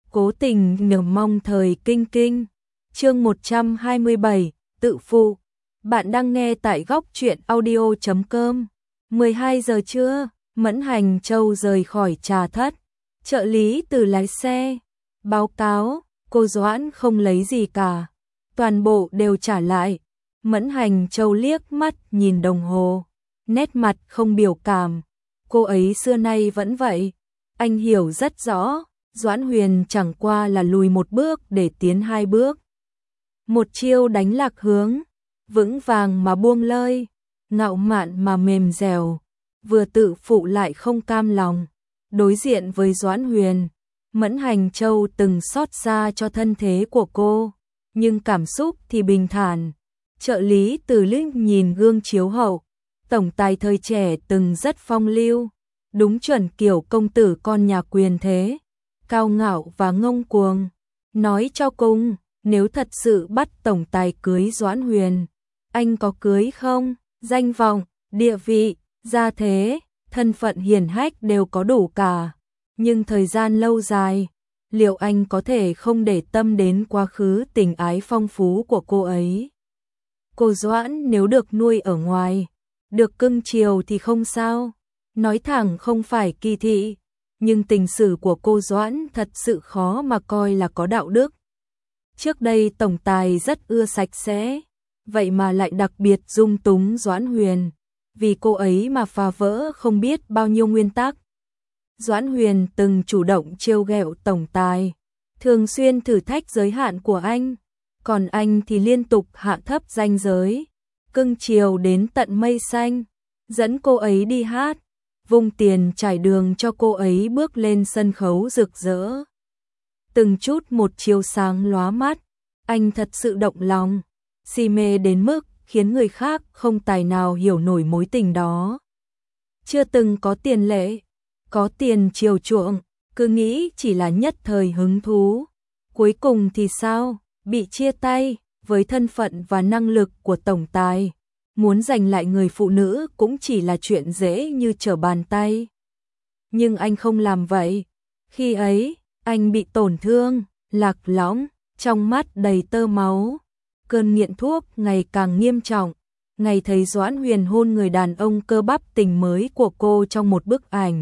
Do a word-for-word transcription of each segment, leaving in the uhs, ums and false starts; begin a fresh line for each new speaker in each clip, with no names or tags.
Cố tình nhờ mong thời kinh kinh. Chương một trăm hai mươi bảy, tự phụ. Bạn đang nghe tại góc truyện audio chấm com. mười hai giờ trưa, Mẫn Hành Châu rời khỏi trà thất. Trợ lý từ lái xe. Báo cáo, cô Doãn không lấy gì cả. Toàn bộ đều trả lại. Mẫn Hành Châu liếc mắt nhìn đồng hồ. Nét mặt không biểu cảm. Cô ấy xưa nay vẫn vậy. Anh hiểu rất rõ. Doãn Huyền chẳng qua là lùi một bước để tiến hai bước. Một chiêu đánh lạc hướng, vững vàng mà buông lơi, ngạo mạn mà mềm dẻo, vừa tự phụ lại không cam lòng. Đối diện với Doãn Huyền, Mẫn Hành Châu từng xót xa cho thân thế của cô, nhưng cảm xúc thì bình thản. Trợ lý Từ Linh nhìn gương chiếu hậu, tổng tài thời trẻ từng rất phong lưu, đúng chuẩn kiểu công tử con nhà quyền thế. Cao ngạo và ngông cuồng. Nói cho cùng, nếu thật sự bắt tổng tài cưới Doãn Huyền, anh có cưới không? Danh vọng, địa vị, gia thế, thân phận hiển hách đều có đủ cả. Nhưng thời gian lâu dài, liệu anh có thể không để tâm đến quá khứ tình ái phong phú của cô ấy? Cô Doãn nếu được nuôi ở ngoài, được cưng chiều thì không sao. Nói thẳng không phải kỳ thị. Nhưng tình sử của cô Doãn thật sự khó mà coi là có đạo đức. Trước đây tổng tài rất ưa sạch sẽ, vậy mà lại đặc biệt dung túng Doãn Huyền, vì cô ấy mà phá vỡ không biết bao nhiêu nguyên tắc. Doãn Huyền từng chủ động trêu ghẹo tổng tài, thường xuyên thử thách giới hạn của anh, còn anh thì liên tục hạ thấp ranh giới, cưng chiều đến tận mây xanh, dẫn cô ấy đi hát, vung tiền trải đường cho cô ấy bước lên sân khấu rực rỡ. Từng chút một chiếu sáng lóa mắt, anh thật sự động lòng, si mê đến mức khiến người khác không tài nào hiểu nổi mối tình đó. Chưa từng có tiền lệ, có tiền chiều chuộng, cứ nghĩ chỉ là nhất thời hứng thú. Cuối cùng thì sao? Bị chia tay, với thân phận và năng lực của tổng tài. Muốn giành lại người phụ nữ cũng chỉ là chuyện dễ như trở bàn tay. Nhưng anh không làm vậy. Khi ấy, anh bị tổn thương, lạc lõng, trong mắt đầy tơ máu. Cơn nghiện thuốc ngày càng nghiêm trọng. Ngày thấy Doãn Huyền hôn người đàn ông cơ bắp tình mới của cô trong một bức ảnh.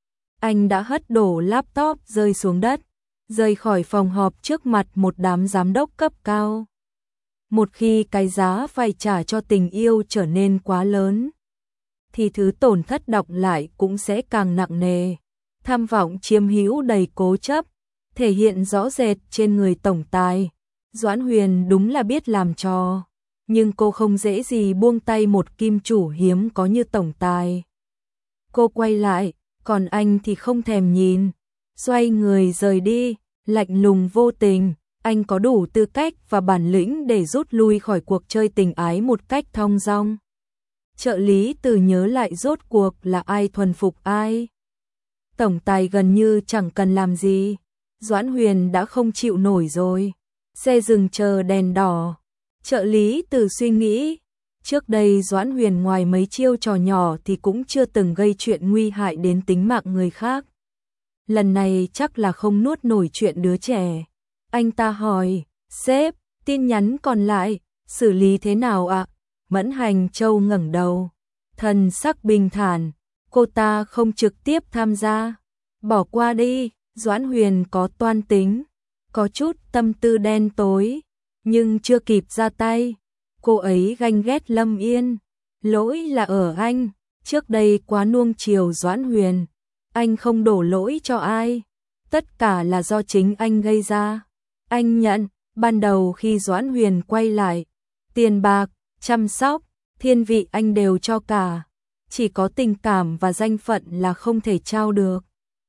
Anh đã hất đổ laptop rơi xuống đất, rời khỏi phòng họp trước mặt một đám giám đốc cấp cao. Một khi cái giá phải trả cho tình yêu trở nên quá lớn, thì thứ tổn thất đọng lại cũng sẽ càng nặng nề. Tham vọng chiếm hữu đầy cố chấp, thể hiện rõ rệt trên người tổng tài. Doãn Huyền đúng là biết làm trò, nhưng cô không dễ gì buông tay một kim chủ hiếm có như tổng tài. Cô quay lại, còn anh thì không thèm nhìn, xoay người rời đi, lạnh lùng vô tình. Anh có đủ tư cách và bản lĩnh để rút lui khỏi cuộc chơi tình ái một cách thong dong. Trợ lý Từ nhớ lại rốt cuộc là ai thuần phục ai. Tổng tài gần như chẳng cần làm gì. Doãn Huyền đã không chịu nổi rồi. Xe dừng chờ đèn đỏ. Trợ lý Từ suy nghĩ. Trước đây Doãn Huyền ngoài mấy chiêu trò nhỏ thì cũng chưa từng gây chuyện nguy hại đến tính mạng người khác. Lần này chắc là không nuốt nổi chuyện đứa trẻ. Anh ta hỏi, sếp, tin nhắn còn lại, xử lý thế nào ạ? Mẫn Hành Châu ngẩng đầu, thần sắc bình thản, cô ta không trực tiếp tham gia. Bỏ qua đi, Doãn Huyền có toan tính, có chút tâm tư đen tối, nhưng chưa kịp ra tay. Cô ấy ganh ghét Lâm Yên, lỗi là ở anh, trước đây quá nuông chiều Doãn Huyền. Anh không đổ lỗi cho ai, tất cả là do chính anh gây ra. Anh nhận, ban đầu khi Doãn Huyền quay lại, tiền bạc, chăm sóc, thiên vị anh đều cho cả. Chỉ có tình cảm và danh phận là không thể trao được.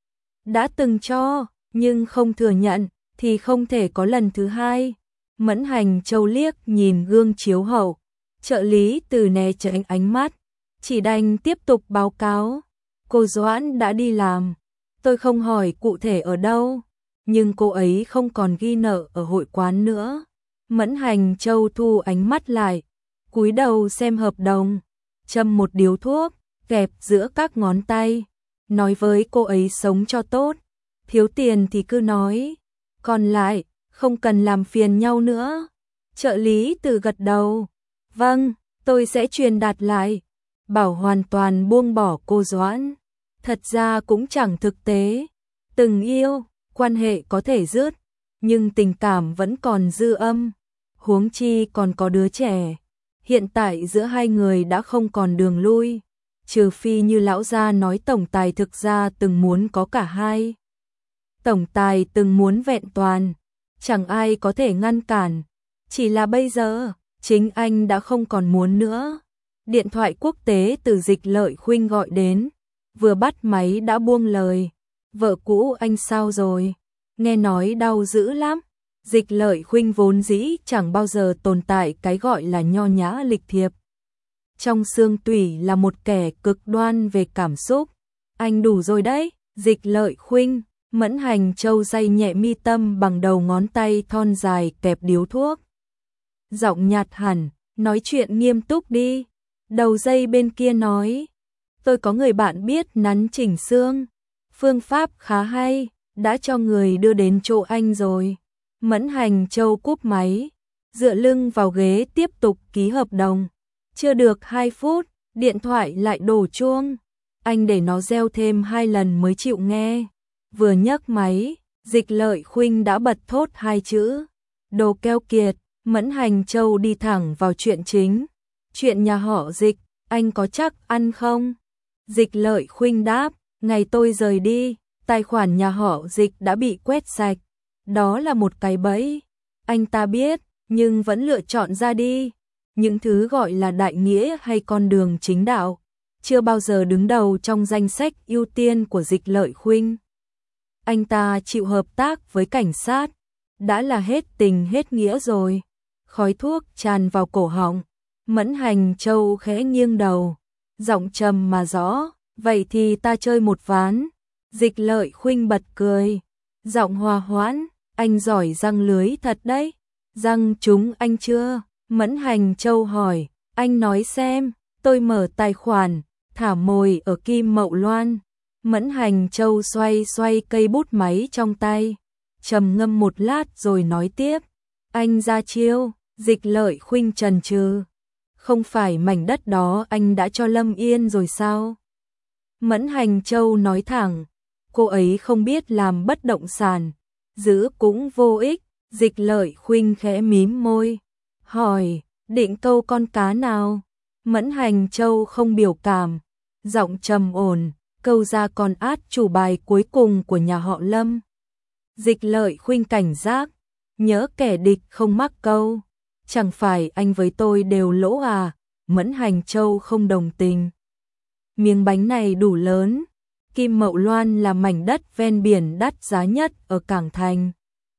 Đã từng cho, nhưng không thừa nhận, thì không thể có lần thứ hai. Mẫn Hành Châu liếc nhìn gương chiếu hậu. Trợ lý Từ né tránh ánh mắt, chỉ đành tiếp tục báo cáo. Cô Doãn đã đi làm. Tôi không hỏi cụ thể ở đâu. Nhưng cô ấy không còn ghi nợ ở hội quán nữa. Mẫn Hành Châu thu ánh mắt lại, cúi đầu xem hợp đồng, châm một điếu thuốc, kẹp giữa các ngón tay, nói với cô ấy sống cho tốt, thiếu tiền thì cứ nói, Còn lại, không cần làm phiền nhau nữa. Trợ lý Từ gật đầu. Vâng, tôi sẽ truyền đạt lại. Bảo hoàn toàn buông bỏ cô Doãn. Thật ra cũng chẳng thực tế. Từng yêu, quan hệ có thể dứt, nhưng tình cảm vẫn còn dư âm. Huống chi còn có đứa trẻ. Hiện tại giữa hai người đã không còn đường lui. Trừ phi như lão gia nói tổng tài thực ra từng muốn có cả hai. Tổng tài từng muốn vẹn toàn. Chẳng ai có thể ngăn cản. Chỉ là bây giờ, chính anh đã không còn muốn nữa. Điện thoại quốc tế từ Dịch Lợi Khuynh gọi đến. Vừa bắt máy đã buông lời. Vợ cũ anh sao rồi? Nghe nói đau dữ lắm. Dịch Lợi Khuynh vốn dĩ chẳng bao giờ tồn tại cái gọi là nho nhã lịch thiệp. Trong xương tủy là một kẻ cực đoan về cảm xúc. Anh đủ rồi đấy. Dịch Lợi Khuynh. Mẫn Hành Châu day nhẹ mi tâm bằng đầu ngón tay thon dài kẹp điếu thuốc. Giọng nhạt hẳn, nói chuyện nghiêm túc đi. Đầu dây bên kia nói, tôi có người bạn biết nắn chỉnh xương. Phương pháp khá hay, đã cho người đưa đến chỗ anh rồi. Mẫn Hành Châu cúp máy, dựa lưng vào ghế tiếp tục ký hợp đồng. Chưa được hai phút, điện thoại lại đổ chuông. Anh để nó reo thêm hai lần mới chịu nghe. Vừa nhấc máy, Dịch Lợi Khuynh đã bật thốt hai chữ. Đồ keo kiệt. Mẫn Hành Châu đi thẳng vào chuyện chính. Chuyện nhà họ Dịch, anh có chắc ăn không? Dịch Lợi Khuynh đáp, ngày tôi rời đi, tài khoản nhà họ Dịch đã bị quét sạch. Đó là một cái bẫy. Anh ta biết, nhưng vẫn lựa chọn ra đi. Những thứ gọi là đại nghĩa hay con đường chính đạo, chưa bao giờ đứng đầu trong danh sách ưu tiên của Dịch Lợi Khuynh. Anh ta chịu hợp tác với cảnh sát, đã là hết tình hết nghĩa rồi. Khói thuốc tràn vào cổ họng. Mẫn Hành Châu khẽ nghiêng đầu, giọng trầm mà rõ, vậy thì ta chơi một ván. Dịch Lợi Khuynh bật cười, giọng hòa hoãn, anh giỏi răng lưới thật đấy. Răng chúng anh chưa? Mẫn Hành Châu hỏi, anh nói xem. Tôi mở tài khoản, thả mồi ở Kim Mậu Loan. Mẫn Hành Châu xoay xoay cây bút máy trong tay, trầm ngâm một lát rồi nói tiếp, anh ra chiêu. Dịch Lợi Khuynh chần chừ, không phải mảnh đất đó anh đã cho Lâm Yên rồi sao? Mẫn Hành Châu nói thẳng, cô ấy không biết làm bất động sản, giữ cũng vô ích. Dịch Lợi Khuynh khẽ mím môi, hỏi, định câu con cá nào? Mẫn Hành Châu không biểu cảm, giọng trầm ổn, câu ra con át chủ bài cuối cùng của nhà họ Lâm. Dịch Lợi Khuynh cảnh giác, nhớ kẻ địch không mắc câu. Chẳng phải anh với tôi đều lỗ à? Mẫn Hành Châu không đồng tình. Miếng bánh này đủ lớn. Kim Mậu Loan là mảnh đất ven biển đắt giá nhất ở Cảng Thành.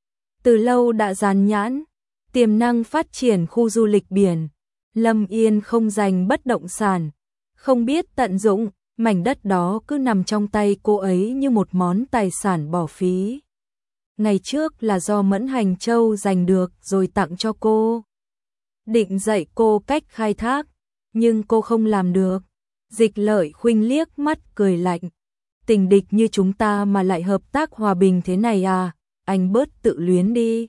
Từ lâu đã dán nhãn, tiềm năng phát triển khu du lịch biển. Lâm Yên không dành bất động sản, không biết tận dụng, mảnh đất đó cứ nằm trong tay cô ấy như một món tài sản bỏ phí. Ngày trước là do Mẫn Hành Châu giành được rồi tặng cho cô. Định dạy cô cách khai thác, nhưng cô không làm được. Dịch Lợi Khuynh liếc mắt cười lạnh. Tình địch như chúng ta mà lại hợp tác hòa bình thế này à? Anh bớt tự luyến đi.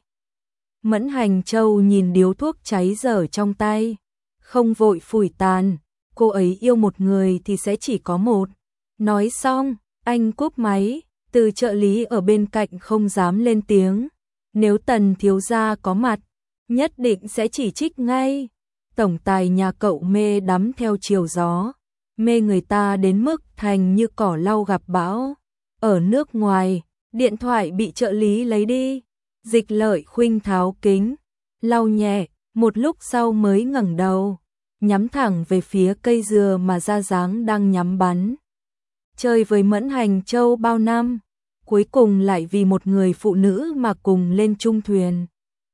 Mẫn Hành Châu nhìn điếu thuốc cháy dở trong tay, không vội phủi tàn. Cô ấy yêu một người thì sẽ chỉ có một. Nói xong, anh cúp máy. Từ trợ lý ở bên cạnh không dám lên tiếng. Nếu Tần thiếu gia có mặt, nhất định sẽ chỉ trích ngay. Tổng tài nhà cậu mê đắm theo chiều gió, mê người ta đến mức thành như cỏ lau gặp bão. Ở nước ngoài, điện thoại bị trợ lý lấy đi. Dịch Lợi Khuynh tháo kính, lau nhẹ, một lúc sau mới ngẩng đầu, nhắm thẳng về phía cây dừa mà Gia Giáng đang nhắm bắn. Chơi với Mẫn Hành Châu bao năm, cuối cùng lại vì một người phụ nữ mà cùng lên chung thuyền.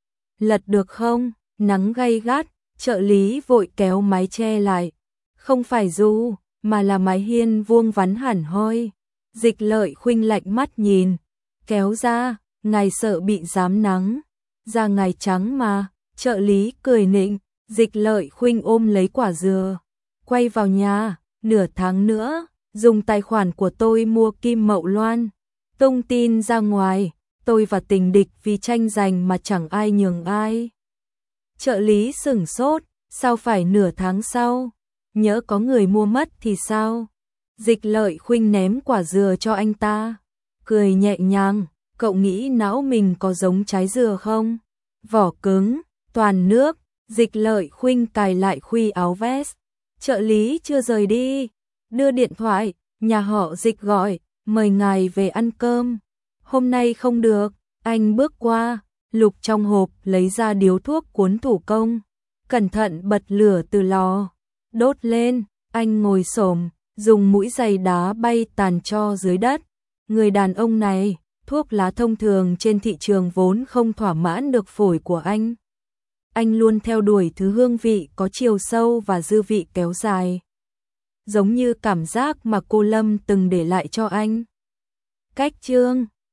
Lật được không? Nắng gay gắt, trợ lý vội kéo mái che lại. Không phải dù, mà là mái hiên vuông vắn hẳn hoi. Dịch Lợi Khuynh lạnh mắt nhìn, kéo ra, ngài sợ bị giám nắng. Da ngài trắng mà, trợ lý cười nịnh. Dịch Lợi Khuynh ôm lấy quả dừa, quay vào nhà, nửa tháng nữa, dùng tài khoản của tôi mua Kim Mậu Loan. Tung tin ra ngoài, tôi và tình địch vì tranh giành mà chẳng ai nhường ai. Trợ lý sửng sốt, sao phải nửa tháng sau? Nhỡ có người mua mất thì sao? Dịch Lợi Khuynh ném quả dừa cho anh ta, cười nhẹ nhàng, cậu nghĩ não mình có giống trái dừa không? Vỏ cứng, toàn nước. Dịch Lợi Khuynh cài lại khuy áo vest. Trợ lý chưa rời đi, đưa điện thoại, nhà họ Dịch gọi, mời ngài về ăn cơm. Hôm nay không được. Anh bước qua, lục trong hộp lấy ra điếu thuốc cuốn thủ công, cẩn thận bật lửa từ lò, đốt lên. Anh ngồi xổm, dùng mũi giày đá bay tàn tro dưới đất. Người đàn ông này, thuốc lá thông thường trên thị trường vốn không thỏa mãn được phổi của anh. Anh luôn theo đuổi thứ hương vị có chiều sâu và dư vị kéo dài, giống như cảm giác mà cô Lâm từng để lại cho anh. Cách chương